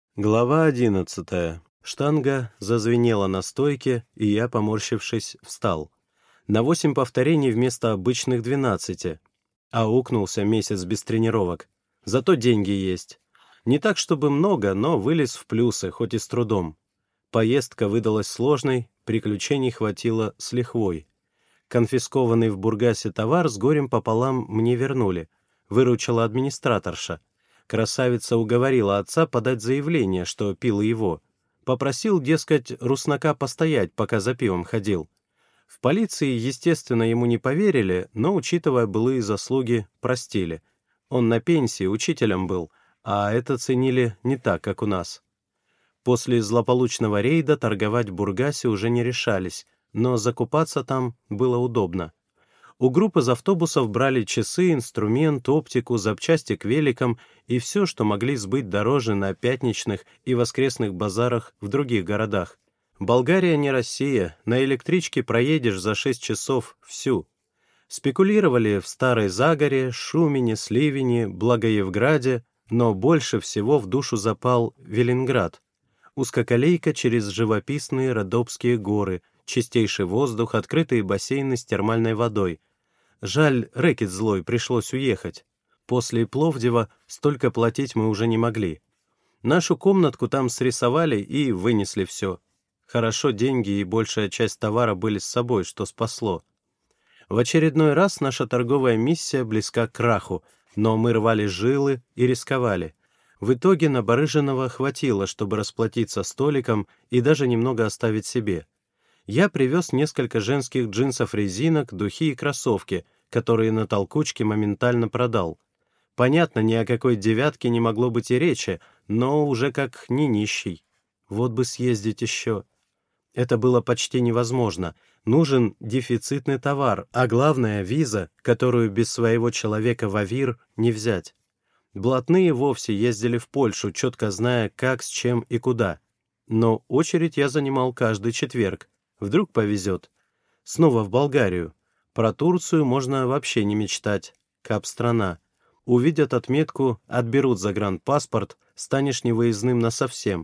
Глава 11. Штанга зазвенела на стойке, и я, поморщившись, встал. На 8 повторений вместо обычных 12. Аукнулся месяц без тренировок. Зато деньги есть. Не так, чтобы много, но вылез в плюсы, хоть и с трудом. Поездка выдалась сложной, приключений хватило с лихвой. Конфискованный в Бургасе товар с горем пополам мне вернули. Выручила администраторша. Красавица уговорила отца подать заявление, что пил его. Попросил, дескать, руснака постоять, пока за пивом ходил. В полиции, естественно, ему не поверили, но, учитывая былые заслуги, простили. Он на пенсии, учителем был, а это ценили не так, как у нас. После злополучного рейда торговать в Бургасе уже не решались, но закупаться там было удобно. У групп из автобусов брали часы, инструмент, оптику, запчасти к великам и все, что могли сбыть дороже на пятничных и воскресных базарах в других городах. Болгария не Россия, на электричке проедешь за 6 часов всю. Спекулировали в Старой Загоре, Шумине, Сливине, Благоевграде, но больше всего в душу запал Велинград. Узкоколейка через живописные Родопские горы, чистейший воздух, открытые бассейны с термальной водой. Жаль, рэкет злой, пришлось уехать. После Пловдива столько платить мы уже не могли. Нашу комнатку там срисовали и вынесли все. Хорошо, деньги и большая часть товара были с собой, что спасло. В очередной раз наша торговая миссия близка к краху, но мы рвали жилы и рисковали. В итоге на Барыжиного хватило, чтобы расплатиться столиком и даже немного оставить себе. Я привез несколько женских джинсов-резинок, духи и кроссовки, которые на толкучке моментально продал. Понятно, ни о какой девятке не могло быть и речи, но уже как не нищий. Вот бы съездить еще. Это было почти невозможно. Нужен дефицитный товар, а главное — виза, которую без своего человека в АВИР не взять. Блатные вовсе ездили в Польшу, четко зная, как, с чем и куда. Но очередь я занимал каждый четверг. Вдруг повезет. Снова в Болгарию. Про Турцию можно вообще не мечтать. Кап-страна. Увидят отметку, отберут загранпаспорт, станешь невыездным насовсем.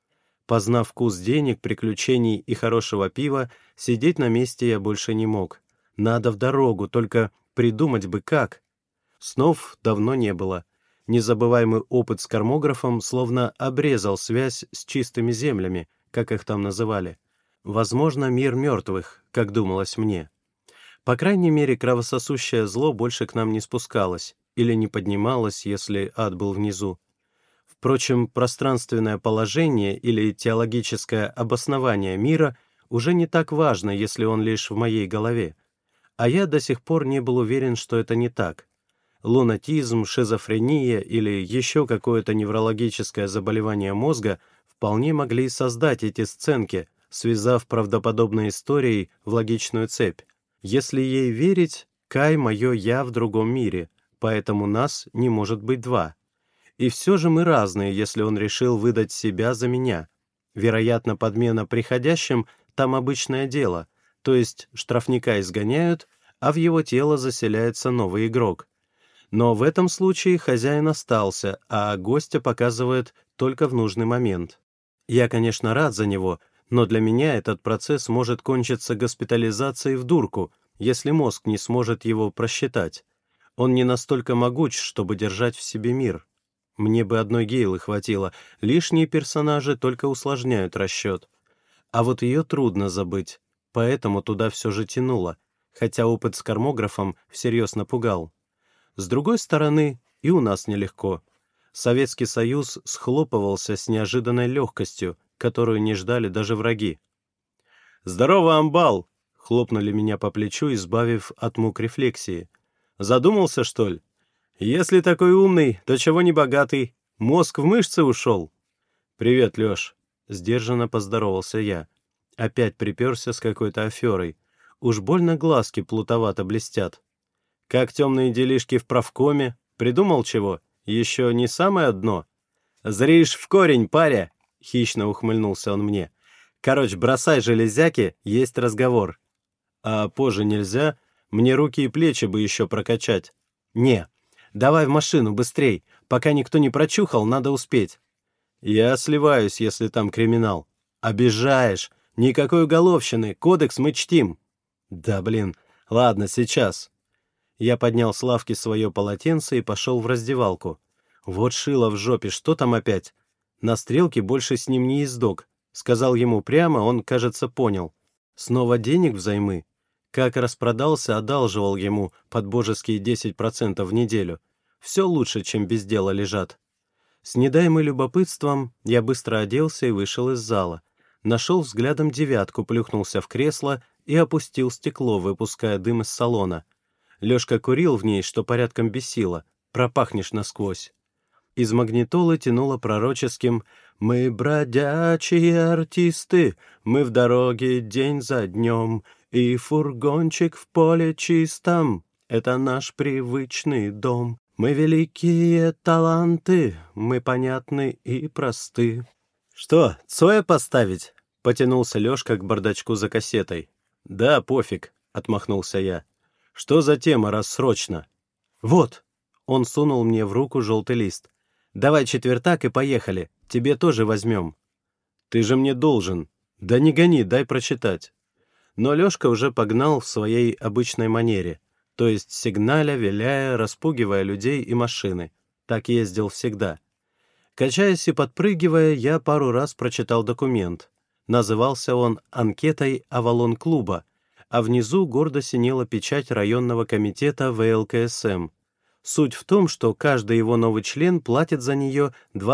Познав вкус денег, приключений и хорошего пива, сидеть на месте я больше не мог. Надо в дорогу, только придумать бы как. Снов давно не было. Незабываемый опыт с кормографом словно обрезал связь с чистыми землями, как их там называли. Возможно, мир мертвых, как думалось мне. По крайней мере, кровососущее зло больше к нам не спускалось или не поднималось, если ад был внизу. Впрочем, пространственное положение или теологическое обоснование мира уже не так важно, если он лишь в моей голове. А я до сих пор не был уверен, что это не так. Лунатизм, шизофрения или еще какое-то неврологическое заболевание мозга вполне могли создать эти сценки, связав правдоподобной историей в логичную цепь. Если ей верить, Кай — мое «я» в другом мире, поэтому нас не может быть два. И все же мы разные, если он решил выдать себя за меня. Вероятно, подмена приходящим — там обычное дело, то есть штрафника изгоняют, а в его тело заселяется новый игрок. Но в этом случае хозяин остался, а гостя показывает только в нужный момент. Я, конечно, рад за него, но для меня этот процесс может кончиться госпитализацией в дурку, если мозг не сможет его просчитать. Он не настолько могуч, чтобы держать в себе мир. Мне бы одной Гейлы хватило, лишние персонажи только усложняют расчет. А вот ее трудно забыть, поэтому туда все же тянуло, хотя опыт с кормографом всерьез напугал. С другой стороны, и у нас нелегко. Советский Союз схлопывался с неожиданной легкостью, которую не ждали даже враги. «Здорово, амбал!» — хлопнули меня по плечу, избавив от мук рефлексии. «Задумался, что ли? Если такой умный, то чего не богатый? Мозг в мышцы ушел?» «Привет, Леш!» — сдержанно поздоровался я. Опять приперся с какой-то аферой. Уж больно глазки плутовато блестят. «Как темные делишки в правкоме? Придумал чего? Еще не самое дно?» «Зришь в корень, паря!» — хищно ухмыльнулся он мне. «Короче, бросай железяки, есть разговор». «А позже нельзя? Мне руки и плечи бы еще прокачать». «Не, давай в машину, быстрей. Пока никто не прочухал, надо успеть». Я сливаюсь, если там криминал. Обижаешь. Никакой уголовщины, кодекс мы чтим. Да блин, ладно, сейчас. Я поднял с лавки свое полотенце и пошел в раздевалку. Вот шило в жопе, что там опять? На стрелке больше с ним не ездок. Сказал ему прямо, он, кажется, понял. Снова денег взаймы. Как распродался, одалживал ему под божеские 10% в неделю. Все лучше, чем без дела лежат. С недаемым любопытством я быстро оделся и вышел из зала. Нашел взглядом девятку, плюхнулся в кресло и опустил стекло, выпуская дым из салона. Лёшка курил в ней, что порядком бесило. Пропахнешь насквозь. Из магнитолы тянуло пророческим «Мы бродячие артисты, мы в дороге день за днем, и фургончик в поле чистом — это наш привычный дом. Мы великие таланты, мы понятны и просты». «Что, Цоя поставить?» — потянулся Лёшка к бардачку за кассетой. «Да, пофиг», — отмахнулся я. «Что за тема, раз срочно?» «Вот!» — он сунул мне в руку желтый лист. «Давай четвертак и поехали, тебе тоже возьмем». «Ты же мне должен». «Да не гони, дай прочитать». Но Лёшка уже погнал в своей обычной манере, то есть сигналя, виляя, распугивая людей и машины. Так ездил всегда. Качаясь и подпрыгивая, я пару раз прочитал документ. Назывался он «Анкетой Авалон-клуба», а внизу гордо синела печать районного комитета ВЛКСМ. Суть в том, что каждый его новый член платит за нее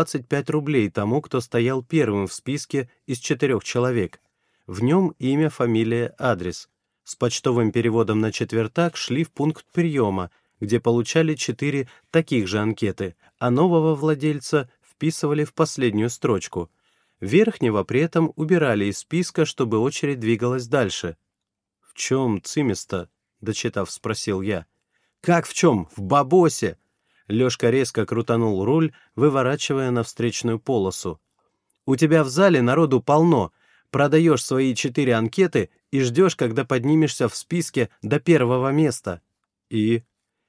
25 рублей тому, кто стоял первым в списке из 4 человек. В нем имя, фамилия, адрес. С почтовым переводом на четвертак шли в пункт приема, где получали 4 таких же анкеты, а нового владельца вписывали в последнюю строчку. Верхнего при этом убирали из списка, чтобы очередь двигалась дальше. «В чем цимис-то?» — дочитав, спросил я. «Как в чем? В бабосе!» Лёшка резко крутанул руль, выворачивая на встречную полосу. «У тебя в зале народу полно. Продаешь свои 4 анкеты и ждешь, когда поднимешься в списке до первого места». «И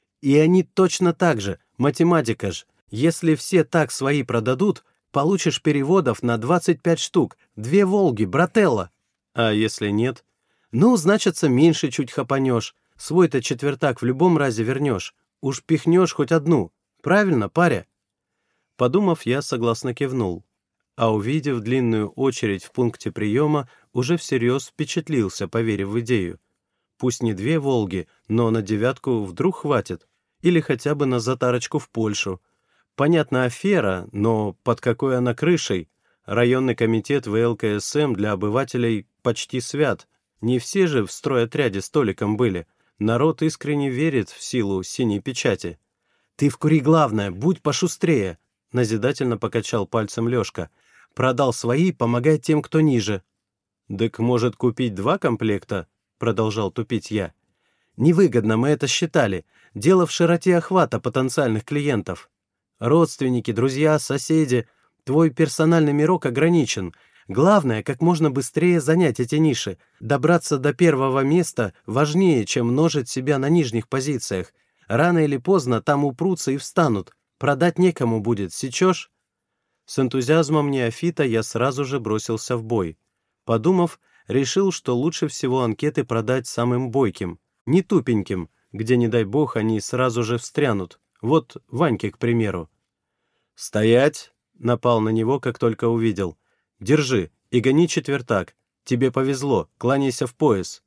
они точно так же. Математика ж. Если все так свои продадут, получишь переводов на 25 штук. 2 «Волги», брателло». «А если нет?» «Ну, значится, меньше чуть хапанешь. Свой-то четвертак в любом разе вернешь. Уж пихнешь хоть одну. Правильно, паря?» Подумав, я согласно кивнул. А увидев длинную очередь в пункте приема, уже всерьез впечатлился, поверив в идею. Пусть не 2 «Волги», но на 9 вдруг хватит. Или хотя бы на затарочку в Польшу. Понятно, афера, но под какой она крышей? Районный комитет ВЛКСМ для обывателей почти свят. Не все же в стройотряде столиком были. Народ искренне верит в силу синей печати. «Ты вкури главное, будь пошустрее», — назидательно покачал пальцем Лёшка. «Продал свои, помогай тем, кто ниже». «Так, может, купить 2 комплекта?» — продолжал тупить я. «Невыгодно, мы это считали. Дело в широте охвата потенциальных клиентов. Родственники, друзья, соседи. Твой персональный мирок ограничен. Главное, как можно быстрее занять эти ниши. Добраться до первого места важнее, чем множить себя на нижних позициях. Рано или поздно там упрутся и встанут. Продать некому будет, сечешь?» С энтузиазмом неофита я сразу же бросился в бой. Подумав, решил, что лучше всего анкеты продать самым бойким, не тупеньким, где, не дай бог, они сразу же встрянут. Вот Ваньке, к примеру. «Стоять!» — напал на него, как только увидел. «Держи и гони четвертак. Тебе повезло, кланяйся в пояс».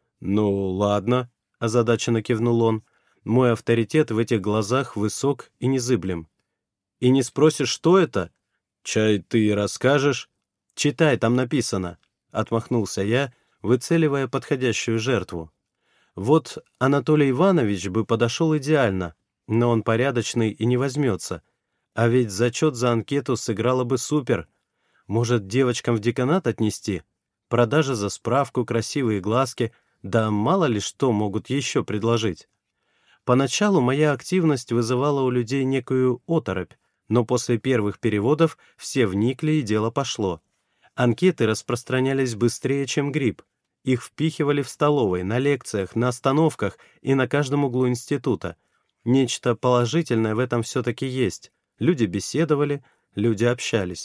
«Ну, ладно», — озадаченно кивнул он. «Мой авторитет в этих глазах высок и незыблем». «И не спросишь, что это?» «Чай ты расскажешь?» «Читай, там написано», — отмахнулся я, выцеливая подходящую жертву. Вот Анатолий Иванович бы подошел идеально, но он порядочный и не возьмется. А ведь зачет за анкету сыграло бы супер. Может, девочкам в деканат отнести? Продажа за справку, красивые глазки, да мало ли что могут еще предложить. Поначалу моя активность вызывала у людей некую оторопь, но после первых переводов все вникли и дело пошло. Анкеты распространялись быстрее, чем грипп. Их впихивали в столовой, на лекциях, на остановках и на каждом углу института. Нечто положительное в этом все-таки есть. Люди беседовали, люди общались.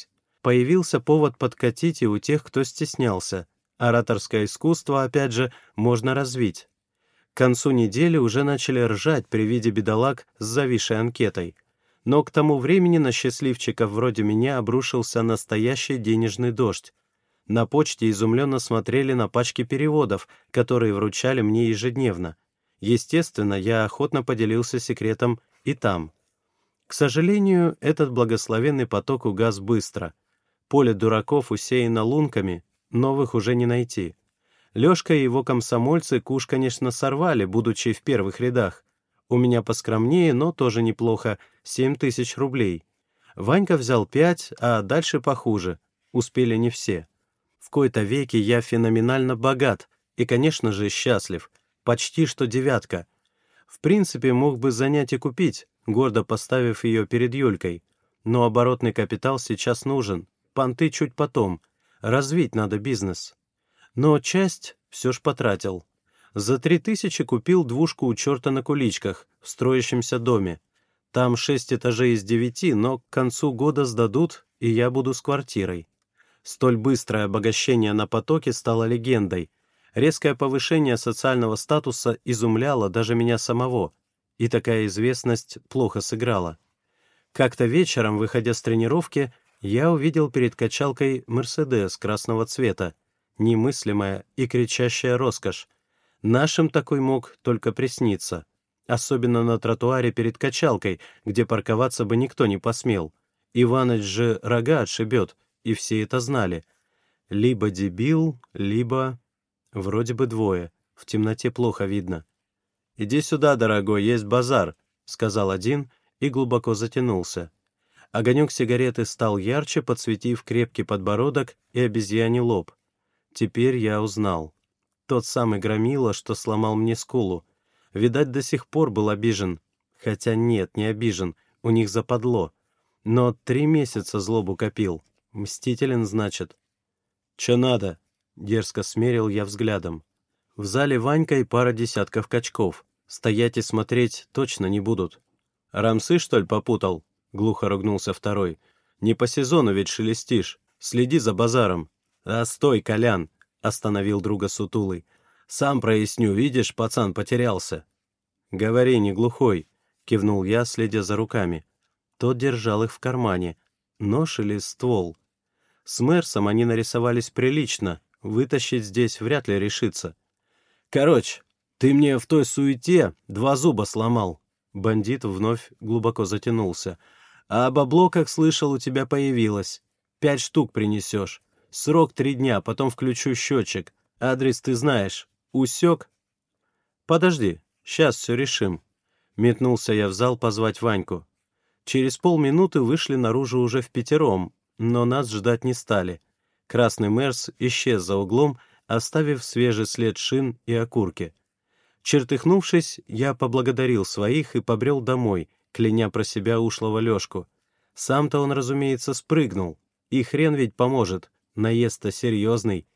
Появился повод подкатить и у тех, кто стеснялся. Ораторское искусство, опять же, можно развить. К концу недели уже начали ржать при виде бедолаг с зависшей анкетой. Но к тому времени на счастливчиков вроде меня обрушился настоящий денежный дождь. На почте изумленно смотрели на пачки переводов, которые вручали мне ежедневно. Естественно, я охотно поделился секретом и там. К сожалению, этот благословенный поток угас быстро. Поле дураков усеяно лунками, новых уже не найти. Лёшка и его комсомольцы куш, конечно, сорвали, будучи в первых рядах. У меня поскромнее, но тоже неплохо, 7000 рублей. Ванька взял 5, а дальше похуже. Успели не все. В кои-то веки я феноменально богат и, конечно же, счастлив. Почти что 9. В принципе, мог бы занять и купить, гордо поставив ее перед Юлькой. Но оборотный капитал сейчас нужен, понты чуть потом. Развить надо бизнес. Но часть все ж потратил. За 3000 купил двушку у черта на куличках в строящемся доме. Там 6 этажей из 9, но к концу года сдадут, и я буду с квартирой. Столь быстрое обогащение на потоке стало легендой. Резкое повышение социального статуса изумляло даже меня самого, и такая известность плохо сыграла. Как-то вечером, выходя с тренировки, я увидел перед качалкой «Мерседес» красного цвета, немыслимая и кричащая роскошь. Нашим такой мог только присниться, особенно на тротуаре перед качалкой, где парковаться бы никто не посмел. Иваныч же рога отшибет, и все это знали. Либо дебил, либо... Вроде бы двое, в темноте плохо видно. «Иди сюда, дорогой, есть базар», — сказал один и глубоко затянулся. Огонек сигареты стал ярче, подсветив крепкий подбородок и обезьяний лоб. Теперь я узнал. Тот самый громила, что сломал мне скулу. Видать, до сих пор был обижен. Хотя нет, не обижен, у них западло. Но 3 месяца злобу копил. Мстителен, значит. «Чё надо?» — дерзко смерил я взглядом. В зале Ванька и пара десятков качков. Стоять и смотреть точно не будут. «Рамсы, что ли, попутал?» — глухо ругнулся второй. «Не по сезону ведь шелестишь. Следи за базаром». «А стой, Колян!» — остановил друга сутулый. «Сам проясню, видишь, пацан потерялся». «Говори, не глухой», — кивнул я, следя за руками. Тот держал их в кармане. Нож или ствол? С Мерсом они нарисовались прилично, вытащить здесь вряд ли решится. «Короче, ты мне в той суете 2 зуба сломал». Бандит вновь глубоко затянулся. «А бабло, как слышал, у тебя появилось. 5 штук принесешь. Срок 3 дня, потом включу счетчик. Адрес ты знаешь. Усек?» «Подожди, сейчас все решим». Метнулся я в зал позвать Ваньку. Через полминуты вышли наружу уже впятером, но нас ждать не стали. Красный Мерс исчез за углом, оставив свежий след шин и окурки. Чертыхнувшись, я поблагодарил своих и побрел домой, кляня про себя ушлого Лёшку. Сам-то он, разумеется, спрыгнул. И хрен ведь поможет, наезд-то серьезный.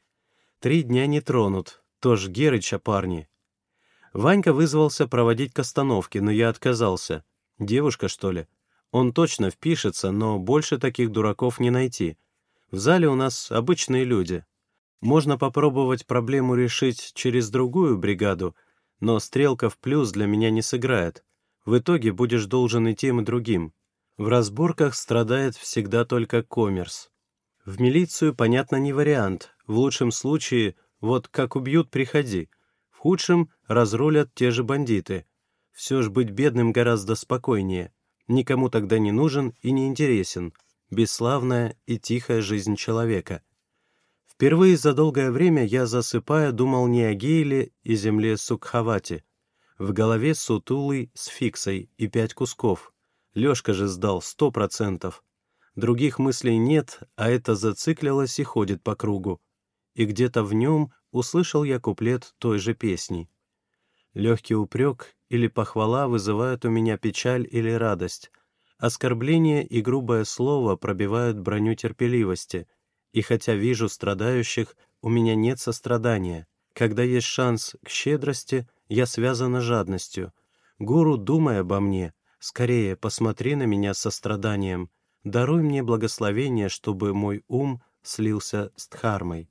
3 дня не тронут, то ж Герыча парни. Ванька вызвался проводить к остановке, но я отказался. Девушка, что ли? Он точно впишется, но больше таких дураков не найти. В зале у нас обычные люди. Можно попробовать проблему решить через другую бригаду, но стрелка в плюс для меня не сыграет. В итоге будешь должен и тем, и другим. В разборках страдает всегда только коммерс. В милицию, понятно, не вариант. В лучшем случае, вот как убьют, приходи. В худшем разрулят те же бандиты. Все ж быть бедным гораздо спокойнее. Никому тогда не нужен и не интересен. Бесславная и тихая жизнь человека. Впервые за долгое время я, засыпая, думал не о Гейле и земле Сукхавати. В голове сутулый с фиксой и 5 кусков. Лёшка же сдал 100%. Других мыслей нет, а это зациклилось и ходит по кругу. И где-то в нем услышал я куплет той же песни. Легкий упрек или похвала вызывают у меня печаль или радость. Оскорбление и грубое слово пробивают броню терпеливости. И хотя вижу страдающих, у меня нет сострадания. Когда есть шанс к щедрости, я связана жадностью. Гуру, думай обо мне. Скорее, посмотри на меня с состраданием. даруй мне благословение, чтобы мой ум слился с Дхармой.